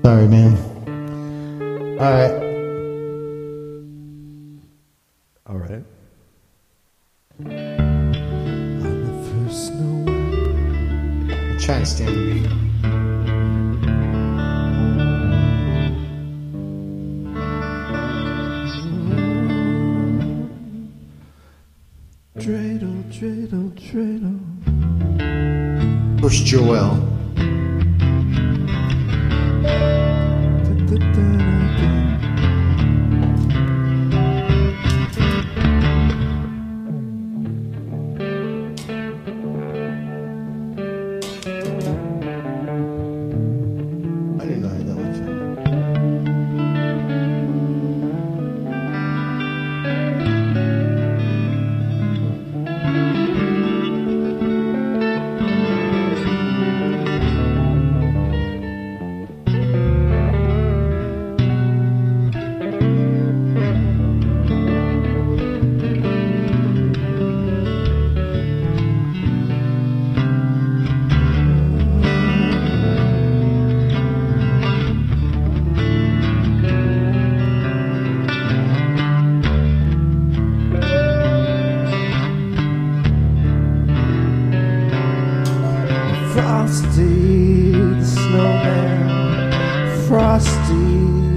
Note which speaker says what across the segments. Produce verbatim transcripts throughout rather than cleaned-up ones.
Speaker 1: Sorry, man. Alright.
Speaker 2: Alright.
Speaker 1: Try and stand the beat.
Speaker 2: Dreidel, dreidel, dreidel.
Speaker 1: Push Joel. I didn't know I had that much.
Speaker 2: Frosty the snowman, Frosty.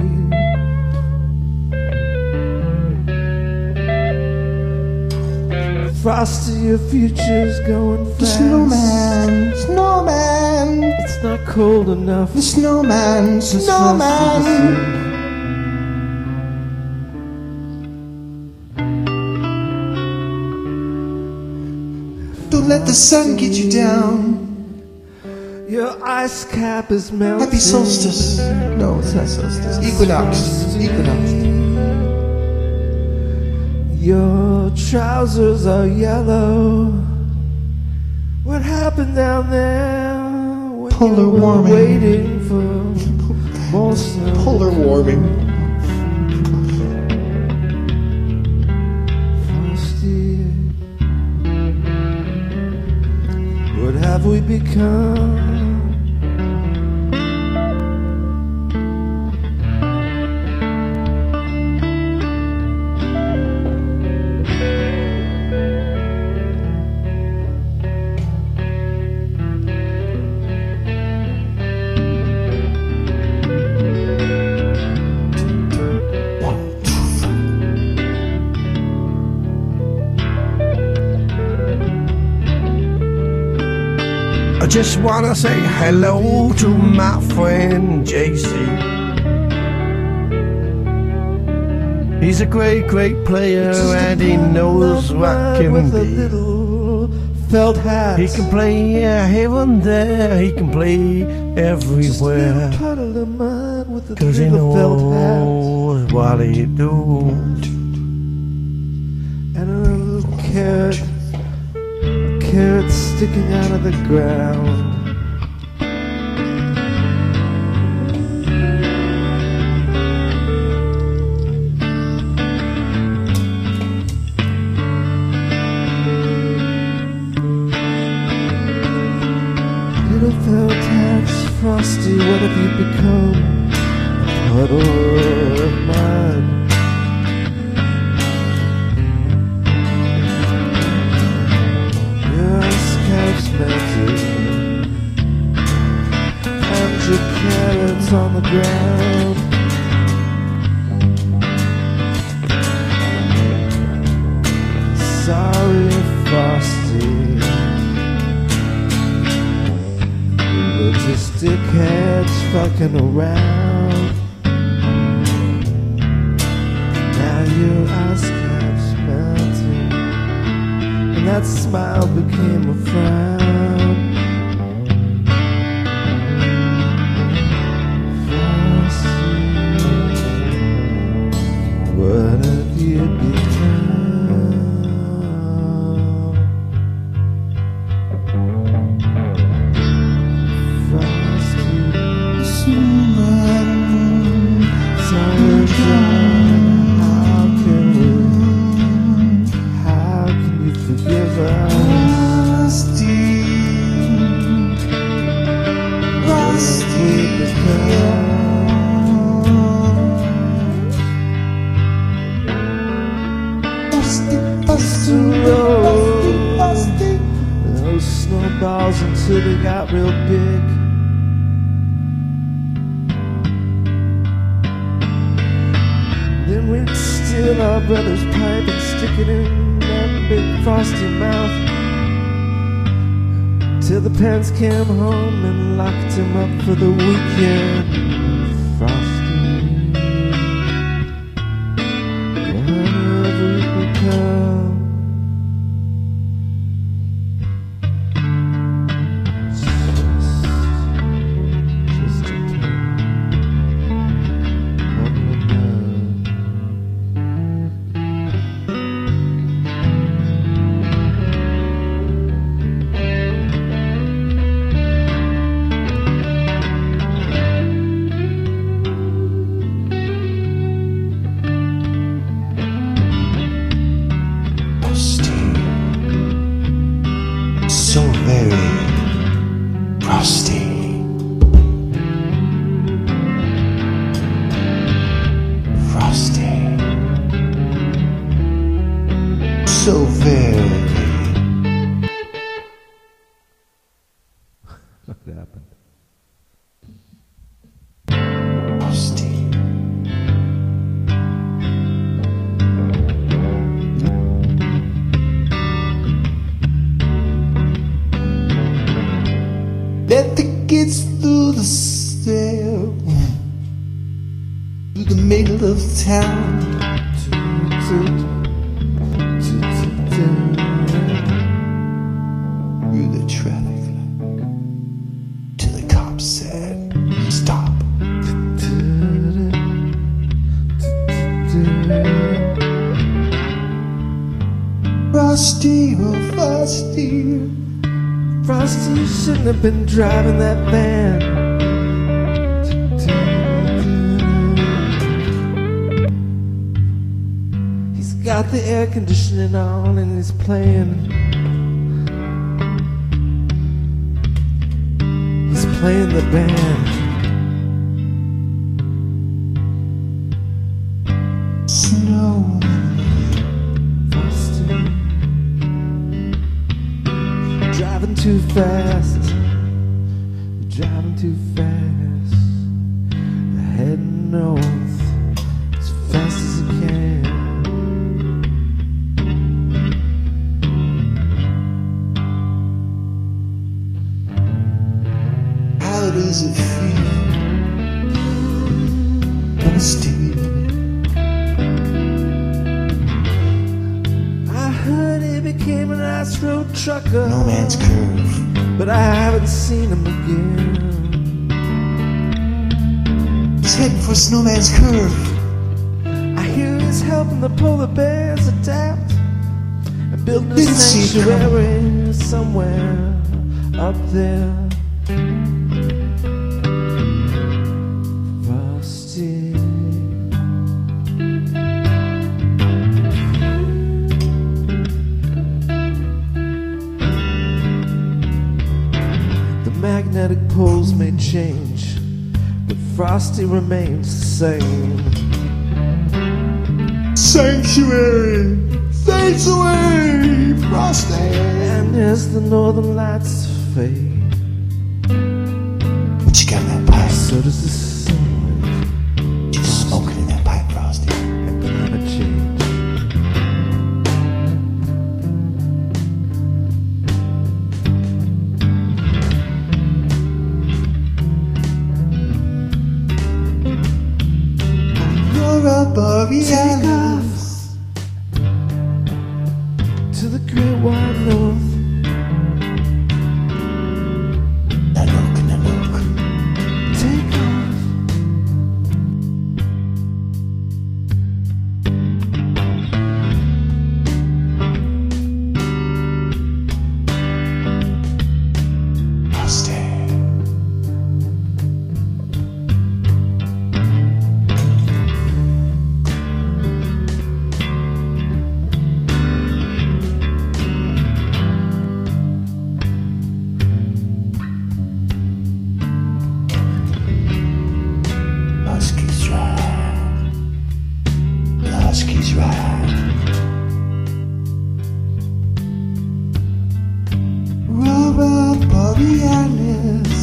Speaker 2: Frosty, your future's going fast.
Speaker 1: The snowman, snowman.
Speaker 2: It's not cold enough.
Speaker 1: The snowman,
Speaker 2: for
Speaker 1: snowman.
Speaker 2: Frosty
Speaker 1: Don't let the sun get you down.
Speaker 2: Your ice cap is melting.
Speaker 1: Happy solstice. No, it's not solstice. Equinox. Equinox.
Speaker 2: Your trousers are yellow. What happened down there when
Speaker 1: Polar
Speaker 2: you were
Speaker 1: warming.
Speaker 2: waiting for more snow?
Speaker 1: Polar warming.
Speaker 2: Frosty, what have we become?
Speaker 3: I just wanna say hello to my friend J C. He's a great, great player and he knows what can
Speaker 2: with a
Speaker 3: be.
Speaker 2: little felt hat.
Speaker 3: He can play yeah, here and there, he can play everywhere.
Speaker 2: Puddle of mud with a
Speaker 3: Cause he
Speaker 2: little felt hat.
Speaker 3: knows what he do.
Speaker 2: And a little carrot, a carrot sticking out of the ground. Little felt hats, Frosty, what have you become? A puddle of mud. Your scalp's melted, and your carrots on the ground. Sorry, Frosty, we were just dickheads fucking around. Now your ice cap's melting, and that smile became a frown. Frosty, what have you become? Frosty,
Speaker 1: Snowman.
Speaker 2: sorry, how can we, how can you forgive us?
Speaker 1: Rusty.
Speaker 2: What have we become? balls until they got real big. Then we'd steal our brother's pipe and stick it in that big frosty mouth, till the parents came home and locked him up for the weekend. Frosty, whatever it become.
Speaker 4: So very frosty. Frosty. So very.
Speaker 2: What happened?
Speaker 4: Frosty. Let the kids through the stair, through the middle of town, through the traffic light, till the cop said, stop. Frosty, oh Frosty,
Speaker 2: Frosty, you shouldn't have been driving that van. He's got the air conditioning on and he's playing. He's playing the band.
Speaker 4: Snow.
Speaker 2: Driving too fast, you're driving too fast. You're heading north as fast as you can.
Speaker 4: How does it feel, Frosty?
Speaker 2: I heard he became an ice road trucker.
Speaker 4: No Man's Curve.
Speaker 2: But I haven't seen him again.
Speaker 4: He's heading for Snowman's Curve.
Speaker 2: I hear he's helping the polar bears adapt and building a
Speaker 4: Didn't see it
Speaker 2: sanctuary somewhere up there. Frosty. Magnetic poles may change, but Frosty remains the same.
Speaker 4: Sanctuary! Sanctuary! Frosty!
Speaker 2: And as the northern lights fade,
Speaker 4: What you got in that pipe?
Speaker 2: so does the sun
Speaker 4: You smoking in that pipe, Frosty?
Speaker 2: and climate change.
Speaker 4: Borealis.
Speaker 2: To the great wide north.
Speaker 4: Nanook, Nanook.
Speaker 2: Take off
Speaker 4: borealis.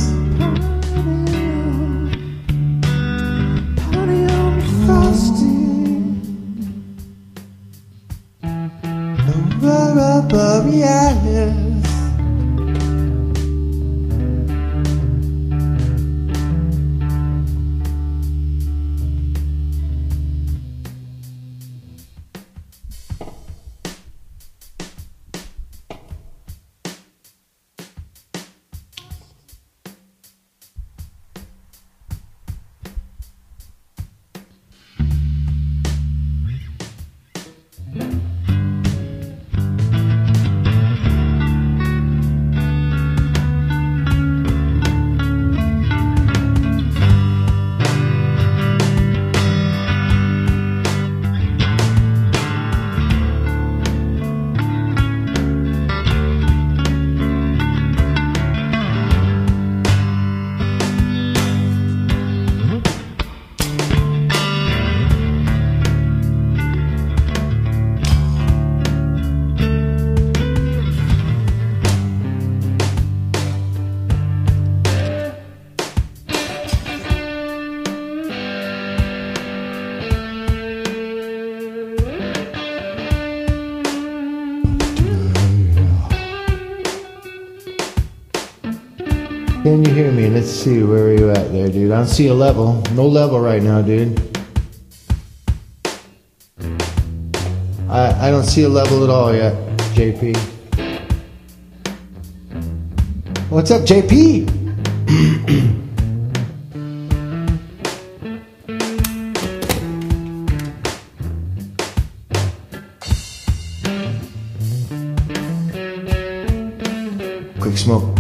Speaker 4: Party on frosty. Aurora borealis.
Speaker 5: Can you hear me? Let's see, where are you at there, dude? I don't see a level. No level right now, dude. I, I don't see a level at all yet, J P. What's up, J P? Quick smoke.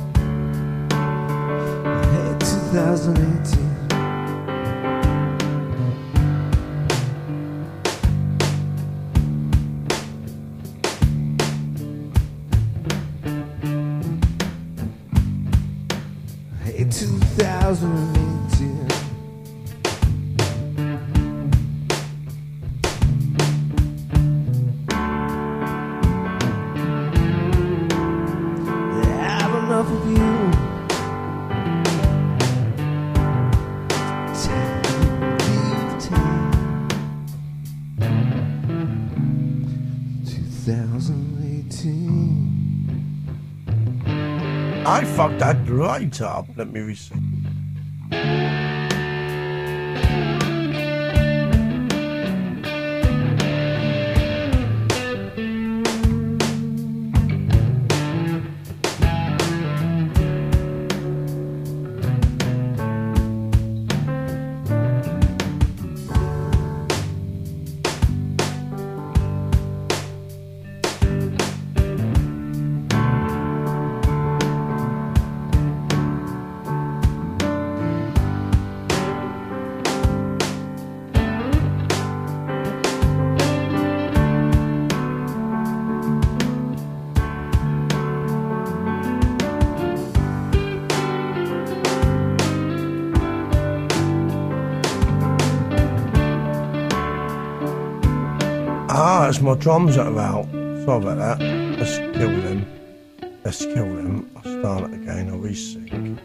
Speaker 2: twenty eighteen. eighteen. They have enough of you. twenty eighteen.
Speaker 3: I fucked that right up. Let me reset. Ah, it's my drums that are out. Sorry about that. Let's kill them. Let's kill them. I'll start it again. I'll resync.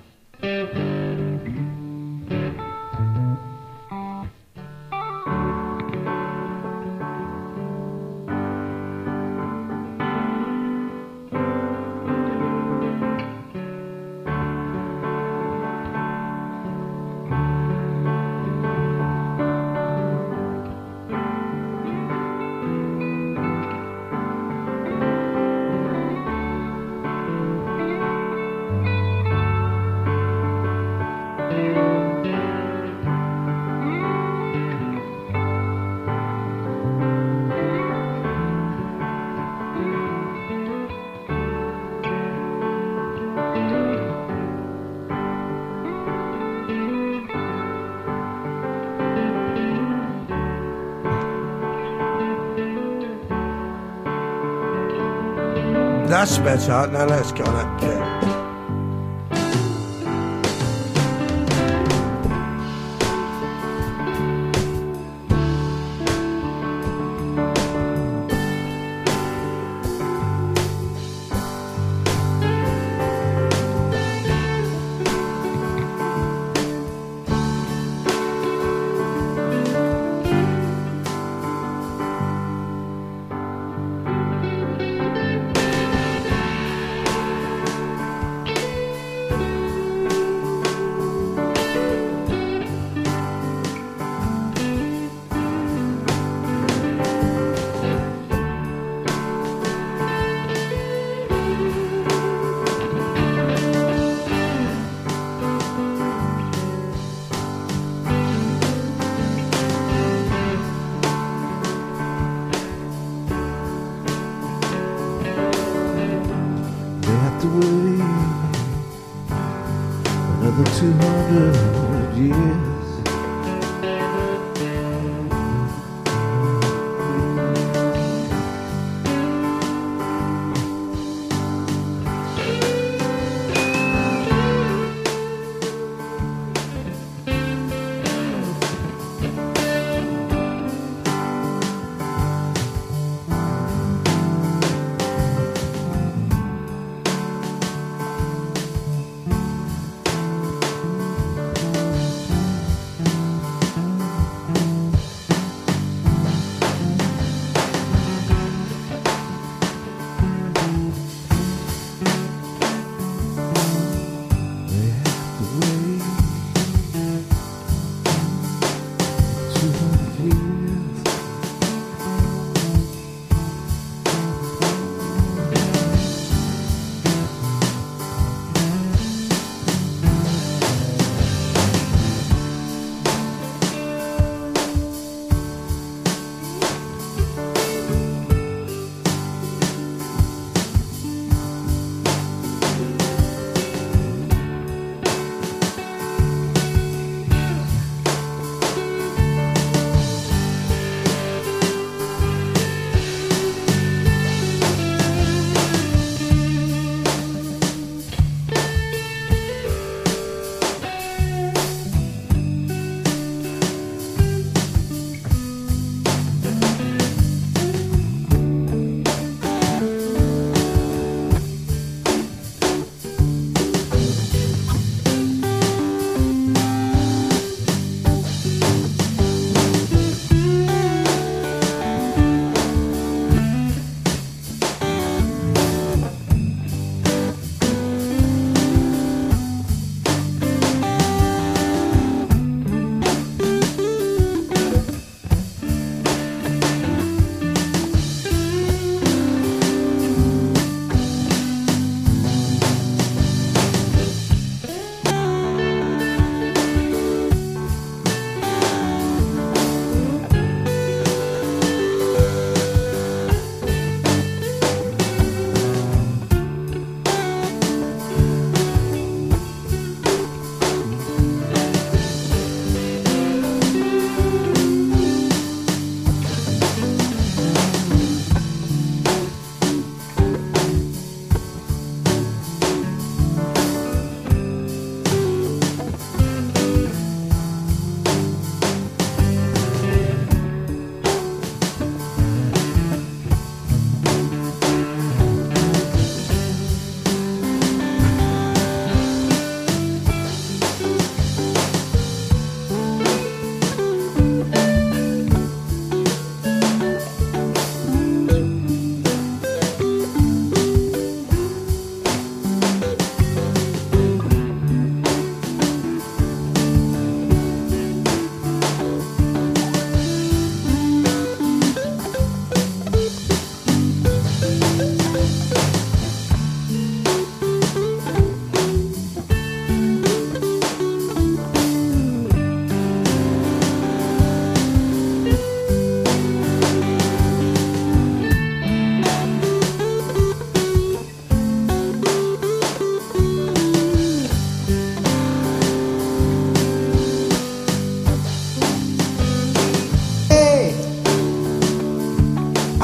Speaker 3: That's better. Now let's go on that kick.
Speaker 2: Another two hundred years.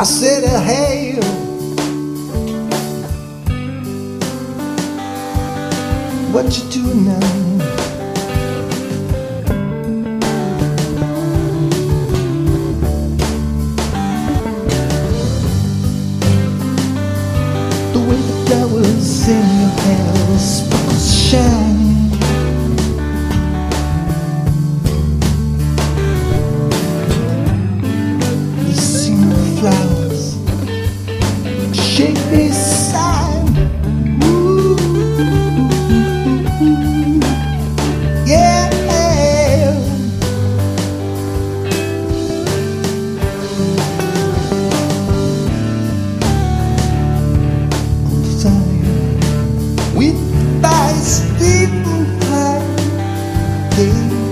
Speaker 5: I said, uh, hey, what you doing now? The way the flowers in your hair sparkles shine. You see the flowers shake this sign. Ooh, yeah. With my Stephen Hawking.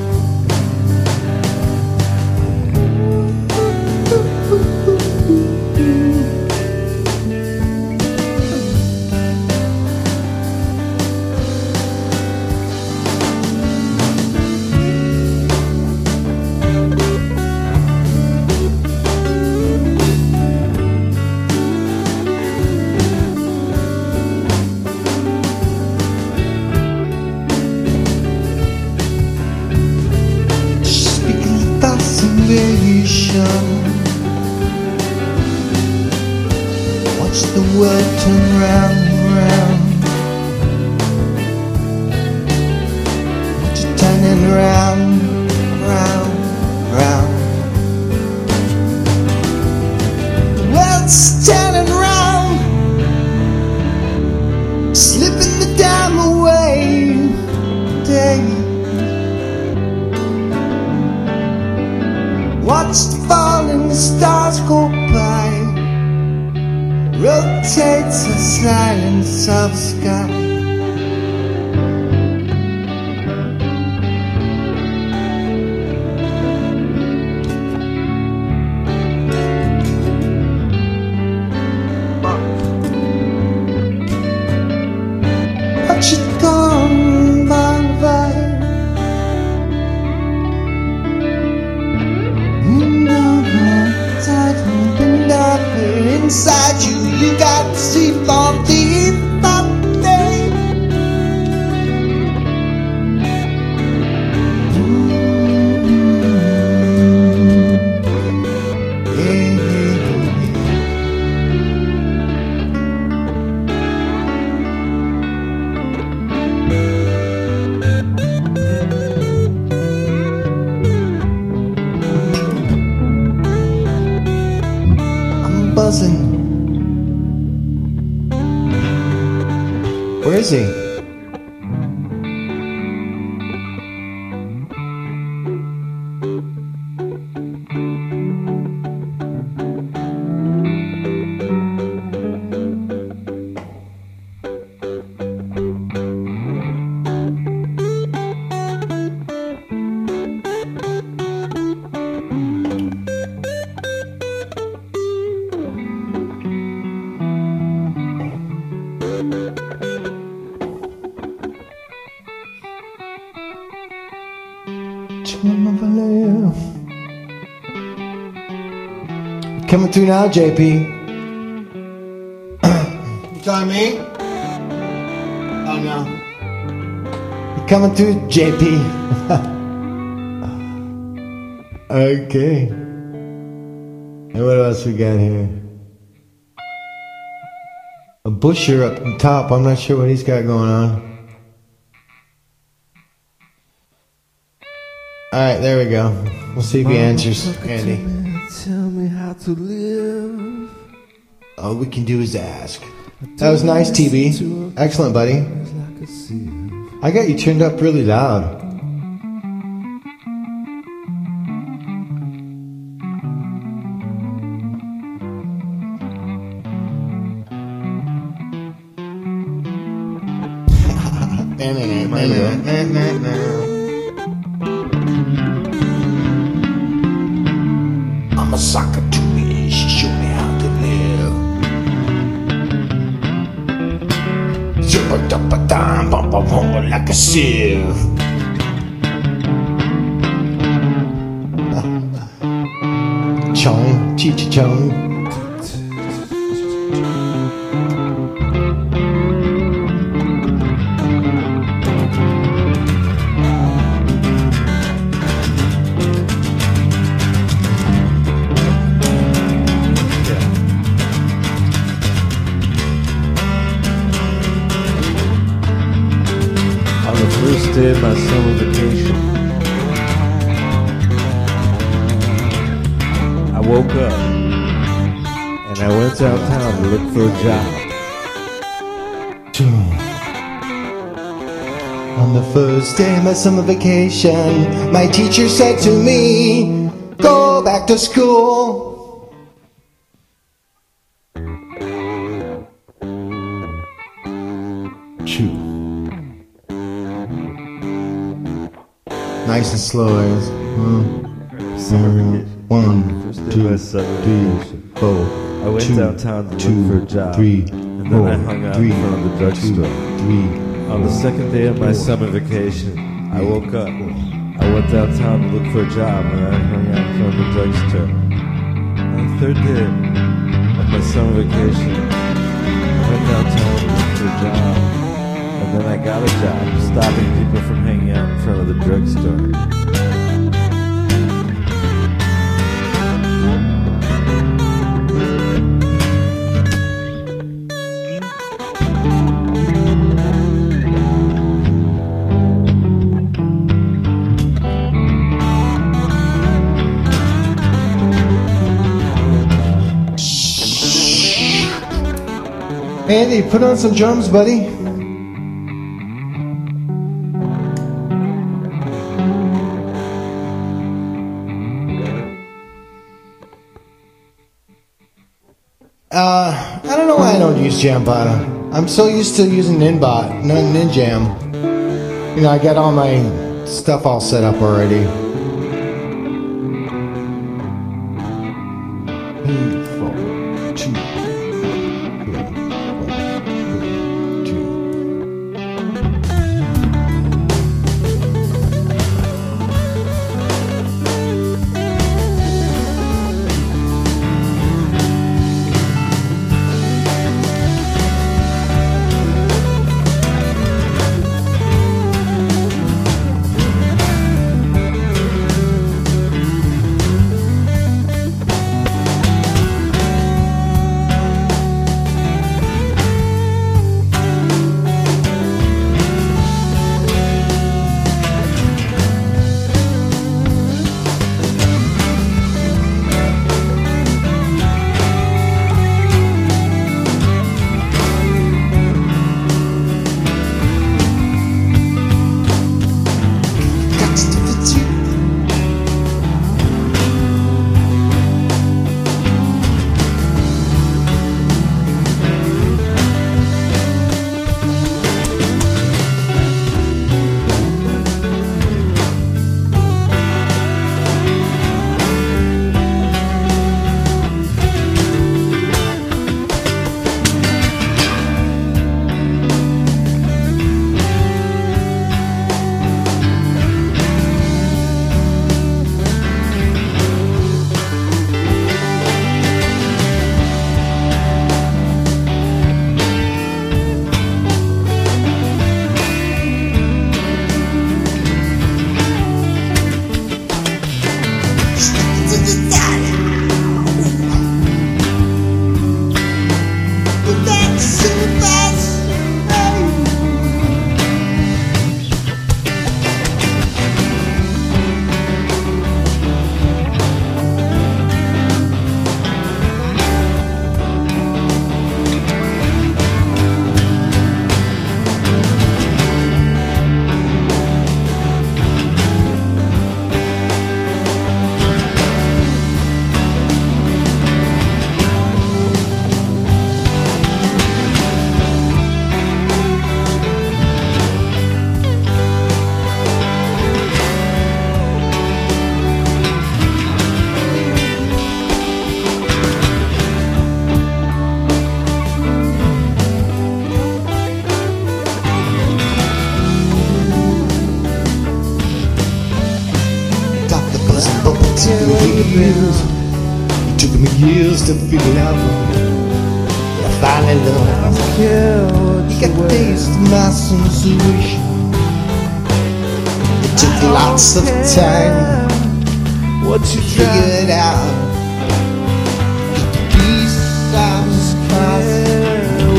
Speaker 5: Watch the world turn round and round. Watch it turning round, round, round. The world's turning round, slipping the dime away. Day. Watch the falling stars go by. Rotates the silence of the sky. Watch it gone by the fire. Inside you, you got to see for the day. I'm buzzing. Where is he? Coming through now, J P. You talking to me? Oh no. You coming through, J P? Okay. And what else we got here? A Busher up on top. I'm not sure what he's got going on. Alright, there we go. We'll see if he answers, Andy.
Speaker 2: Tell me how to live.
Speaker 5: All we can do is ask. That was nice, T B. Excellent, buddy. I got you turned up really loud.
Speaker 4: I'm a sucker to me, she showed me how to live. Zipper dupper dime, bump a rumble like a sieve.
Speaker 5: Chong, Cheech Chong.
Speaker 2: summer vacation, I woke up and I went downtown to look for a job.
Speaker 5: On the first day of my summer vacation, my teacher said to me, go back to school. Two. Nice and slow, guys. One, one,
Speaker 2: First day of
Speaker 5: two,
Speaker 2: my summer
Speaker 5: three,
Speaker 2: vacation.
Speaker 5: four.
Speaker 2: I went
Speaker 5: two,
Speaker 2: downtown to
Speaker 5: two,
Speaker 2: look for a job,
Speaker 5: three,
Speaker 2: and then
Speaker 5: four,
Speaker 2: I hung out
Speaker 5: three,
Speaker 2: in front of the drugstore.
Speaker 5: two, three.
Speaker 2: On the second day of my summer vacation, I woke up. I went downtown to look for a job, and I hung out in front of the drugstore. On the third day of my summer vacation, I went downtown to look for a job, and then I got a job stopping people from hanging out in front of the drugstore.
Speaker 5: Andy, put on some drums, buddy. Uh, I don't know why I don't use Jambada. I'm so used to using Ninbot, not Ninjam. You know, I got all my stuff all set up already. Three, four, two, three, four, two. Years. It took me years to figure out but I finally learned. You got to taste my situation. It took lots of time. What you figure it out. Get the peace out of this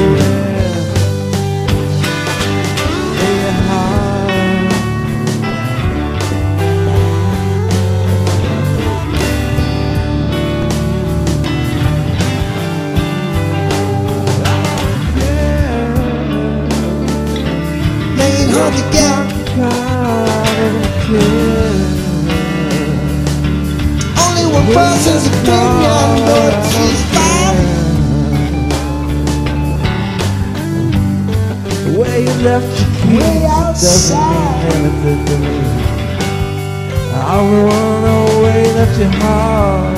Speaker 5: constant.
Speaker 2: care.
Speaker 5: Only one person's opinion, but she's fine.
Speaker 2: The way you left your keys
Speaker 5: Way
Speaker 2: doesn't
Speaker 5: outside.
Speaker 2: mean anything to me. I'll run away, left your heart.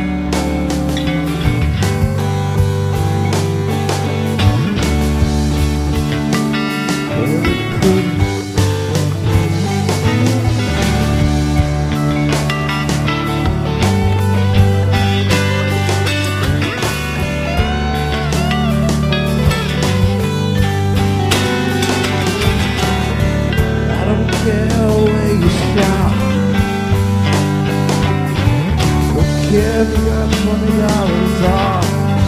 Speaker 2: If you got twenty dollars off,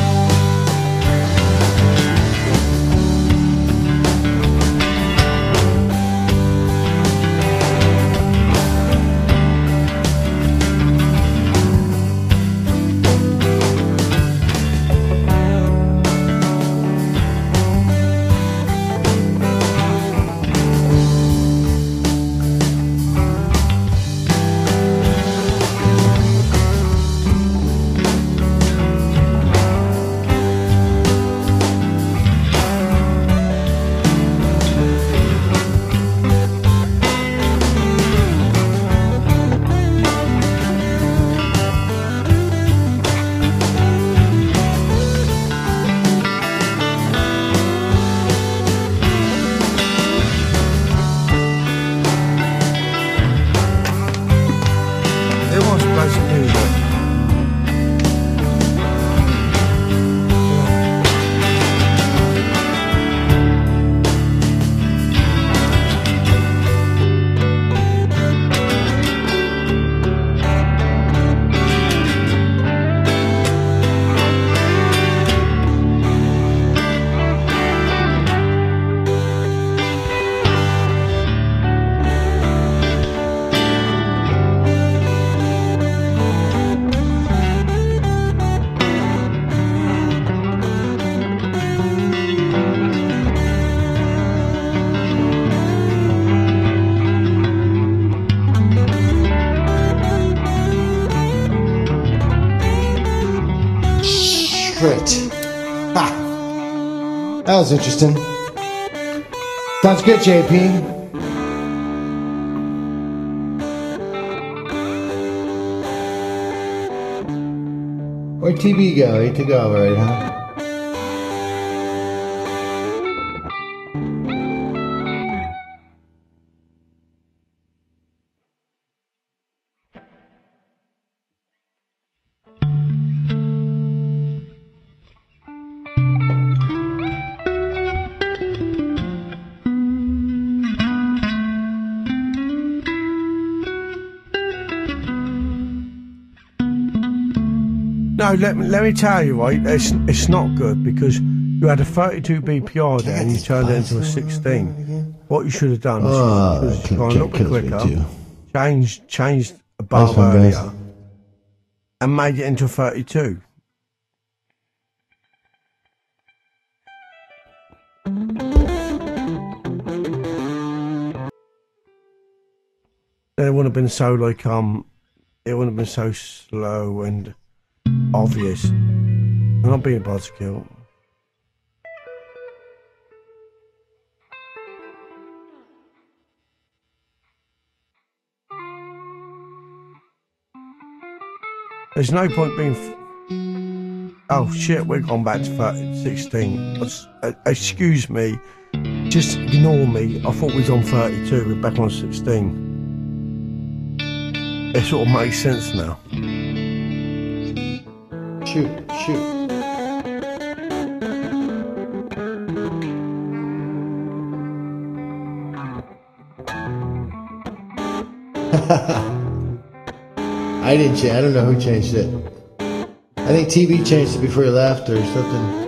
Speaker 5: Ha! That was interesting. Sounds good, J P. Where'd T B go? He took over, right, huh?
Speaker 3: No, let me, let me tell you, right, it's, it's not good because you had a thirty-two B P R there and you turned it into a sixteen. What you should have done is
Speaker 5: Oh,
Speaker 3: you should have gone a little bit quicker, changed, changed a
Speaker 5: Nice
Speaker 3: bar
Speaker 5: one, guys.
Speaker 3: earlier and made it into a thirty-two. Then it wouldn't have been so like, um, it wouldn't have been so slow and obvious. I'm not being a buzzkill. There's no point being. F oh shit, we've gone back to thirty, sixteen. Uh, excuse me, just ignore me. I thought we was on thirty-two, we're back on sixteen. It sort of makes sense now.
Speaker 5: Shoot, shoot. I didn't change. I don't know who changed it. I think T V changed it before he left or something.